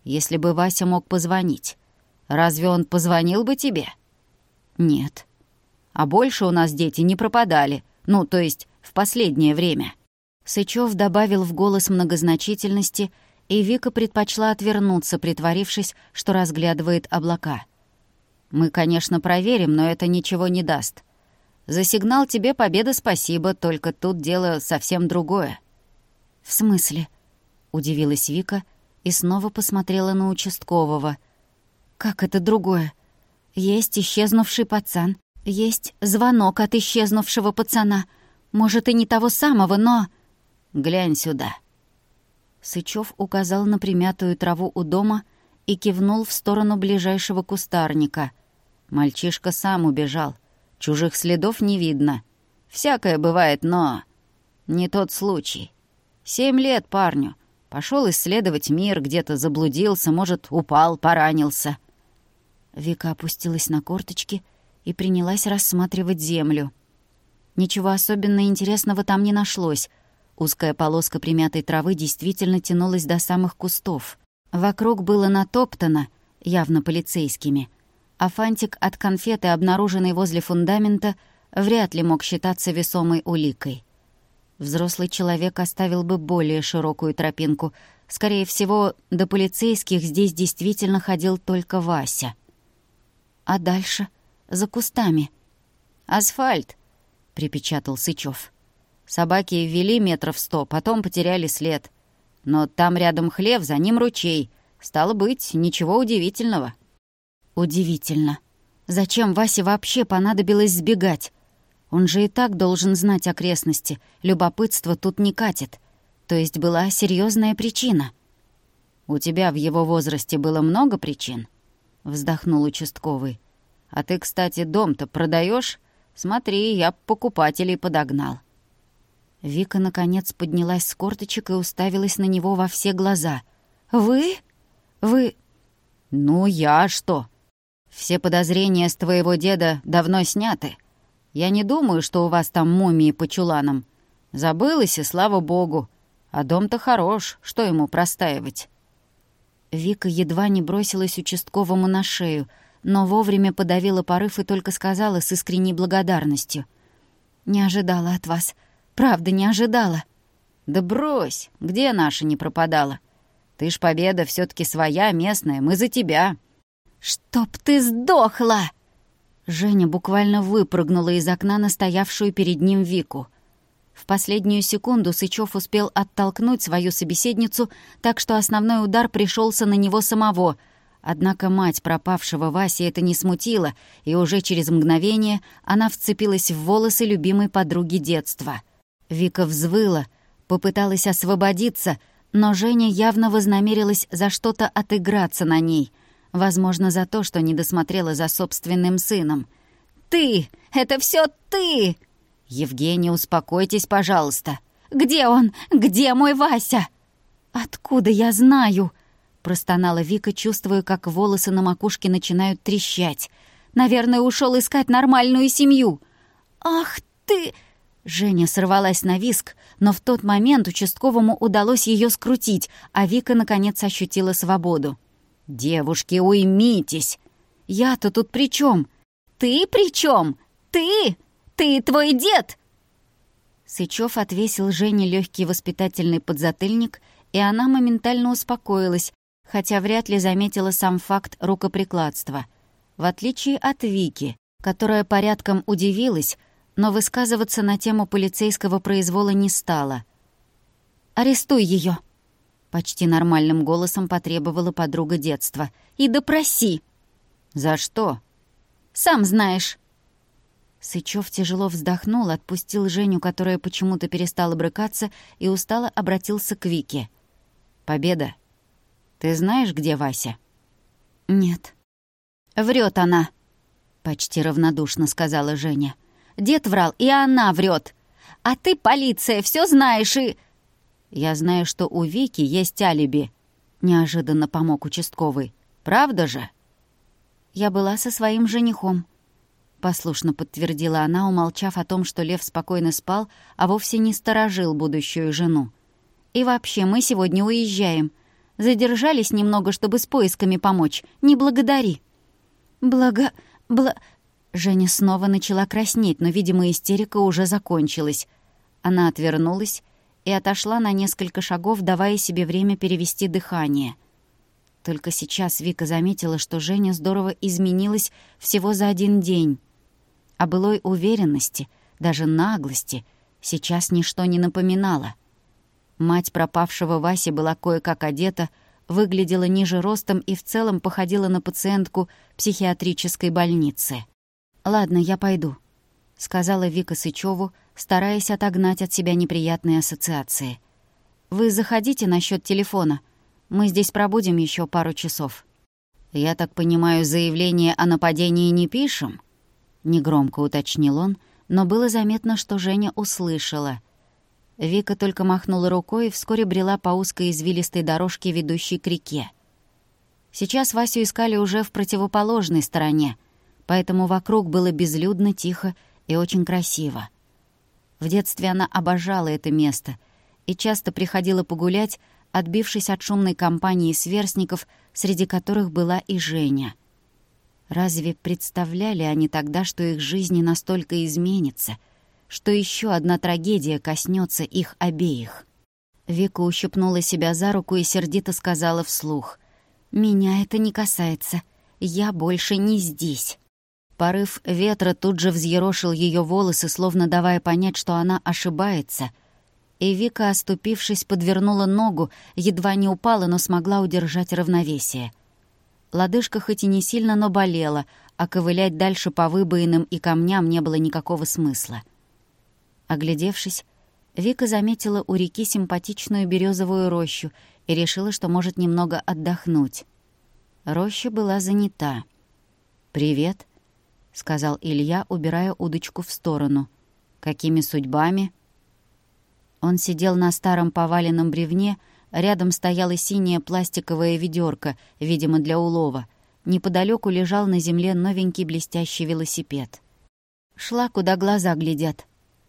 Если бы Вася мог позвонить, разве он позвонил бы тебе? Нет. А больше у нас дети не пропадали. Ну, то есть в последнее время. Сычёв добавил в голос многозначительности, и Вика предпочла отвернуться, притворившись, что разглядывает облака. «Мы, конечно, проверим, но это ничего не даст. За сигнал тебе победа спасибо, только тут дело совсем другое». «В смысле?» — удивилась Вика и снова посмотрела на участкового. «Как это другое? Есть исчезнувший пацан, есть звонок от исчезнувшего пацана. Может, и не того самого, но...» «Глянь сюда». Сычёв указал на примятую траву у дома и кивнул в сторону ближайшего кустарника. Мальчишка сам убежал. Чужих следов не видно. Всякое бывает, но... не тот случай. 7 лет парню. Пошёл исследовать мир, где-то заблудился, может, упал, поранился. Вика опустилась на корточки и принялась рассматривать землю. Ничего особенно интересного там не нашлось. Узкая полоска примятой травы действительно тянулась до самых кустов. Вокруг было натоптано, явно полицейскими, а фантик от конфеты, обнаруженный возле фундамента, вряд ли мог считаться весомой уликой. Взрослый человек оставил бы более широкую тропинку. Скорее всего, до полицейских здесь действительно ходил только Вася. А дальше? За кустами? «Асфальт», — припечатал Сычёв. «Собаки ввели 100 метров, потом потеряли след. Но там рядом хлев, за ним ручей. Стало быть, ничего удивительного». «Удивительно. Зачем Васе вообще понадобилось сбегать? Он же и так должен знать окрестности. Любопытство тут не катит. То есть была серьезная причина». «У тебя в его возрасте было много причин?» — вздохнул участковый. «А ты, кстати, дом-то продаешь? Смотри, я покупателей подогнал». Вика, наконец, поднялась с корточек и уставилась на него во все глаза. «Вы? Вы...» «Ну, я что? Все подозрения с твоего деда давно сняты. Я не думаю, что у вас там мумии по чуланам. Забылось, и слава богу. А дом-то хорош, что ему простаивать?» Вика едва не бросилась участковому на шею, но вовремя подавила порыв и только сказала с искренней благодарностью: «Не ожидала от вас. Правда, не ожидала». «Да брось, где наша не пропадала? Ты ж победа все-таки своя, местная, мы за тебя». «Чтоб ты сдохла!» Женя буквально выпрыгнула из окна на стоявшую перед ним Вику. В последнюю секунду Сычёв успел оттолкнуть свою собеседницу, так что основной удар пришелся на него самого. Однако мать пропавшего Васи это не смутило, и уже через мгновение она вцепилась в волосы любимой подруги детства. Вика взвыла, попыталась освободиться, но Женя явно вознамерилась за что-то отыграться на ней, возможно, за то, что не досмотрела за собственным сыном. «Ты! Это все ты!» «Евгения, успокойтесь, пожалуйста». «Где он? Где мой Вася?» «Откуда я знаю?» — простонала Вика, чувствуя, как волосы на макушке начинают трещать. «Наверное, ушел искать нормальную семью». «Ах ты!» Женя сорвалась на визг, но в тот момент участковому удалось ее скрутить, а Вика, наконец, ощутила свободу. «Девушки, уймитесь!» «Я-то тут при чем? «Ты при чем? Ты? Ты твой дед!» Сычёв отвесил Жене легкий воспитательный подзатыльник, и она моментально успокоилась, хотя вряд ли заметила сам факт рукоприкладства. В отличие от Вики, которая порядком удивилась, но высказываться на тему полицейского произвола не стала. «Арестуй ее! Почти нормальным голосом потребовала подруга детства. «И допроси!» «За что?» «Сам знаешь!» Сычёв тяжело вздохнул, отпустил Женю, которая почему-то перестала брыкаться, и устало обратился к Вике. «Победа, ты знаешь, где Вася?» «Нет». «Врет она!» — почти равнодушно сказала Женя. «Дед врал, и она врет. А ты, полиция, все знаешь и...» «Я знаю, что у Вики есть алиби», — неожиданно помог участковый. «Правда же?» «Я была со своим женихом», — послушно подтвердила она, умолчав о том, что Лев спокойно спал, а вовсе не сторожил будущую жену. «И вообще, мы сегодня уезжаем. Задержались немного, чтобы с поисками помочь. Не благодари». Женя снова начала краснеть, но, видимо, истерика уже закончилась. Она отвернулась и отошла на несколько шагов, давая себе время перевести дыхание. Только сейчас Вика заметила, что Женя здорово изменилась всего за один день. О былой уверенности, даже наглости, сейчас ничто не напоминало. Мать пропавшего Васи была кое-как одета, выглядела ниже ростом и в целом походила на пациентку психиатрической больницы. «Ладно, я пойду», — сказала Вика Сычёву, стараясь отогнать от себя неприятные ассоциации. «Вы заходите насчёт телефона. Мы здесь пробудем ещё пару часов». «Я так понимаю, заявление о нападении не пишем?» — негромко уточнил он, но было заметно, что Женя услышала. Вика только махнула рукой и вскоре брела по узкой извилистой дорожке, ведущей к реке. Сейчас Васю искали уже в противоположной стороне, поэтому вокруг было безлюдно, тихо и очень красиво. В детстве она обожала это место и часто приходила погулять, отбившись от шумной компании сверстников, среди которых была и Женя. Разве представляли они тогда, что их жизни настолько изменится, что еще одна трагедия коснется их обеих? Вика ущипнула себя за руку и сердито сказала вслух: «Меня это не касается. Я больше не здесь». Порыв ветра тут же взъерошил ее волосы, словно давая понять, что она ошибается. И Вика, оступившись, подвернула ногу, едва не упала, но смогла удержать равновесие. Лодыжка хоть и не сильно, но болела, а ковылять дальше по выбоинам и камням не было никакого смысла. Оглядевшись, Вика заметила у реки симпатичную березовую рощу и решила, что может немного отдохнуть. Роща была занята. «Привет», — сказал Илья, убирая удочку в сторону. «Какими судьбами?» Он сидел на старом поваленном бревне, рядом стояло синее пластиковое ведёрко, видимо, для улова. Неподалёку лежал на земле новенький блестящий велосипед. «Шла, куда глаза глядят»,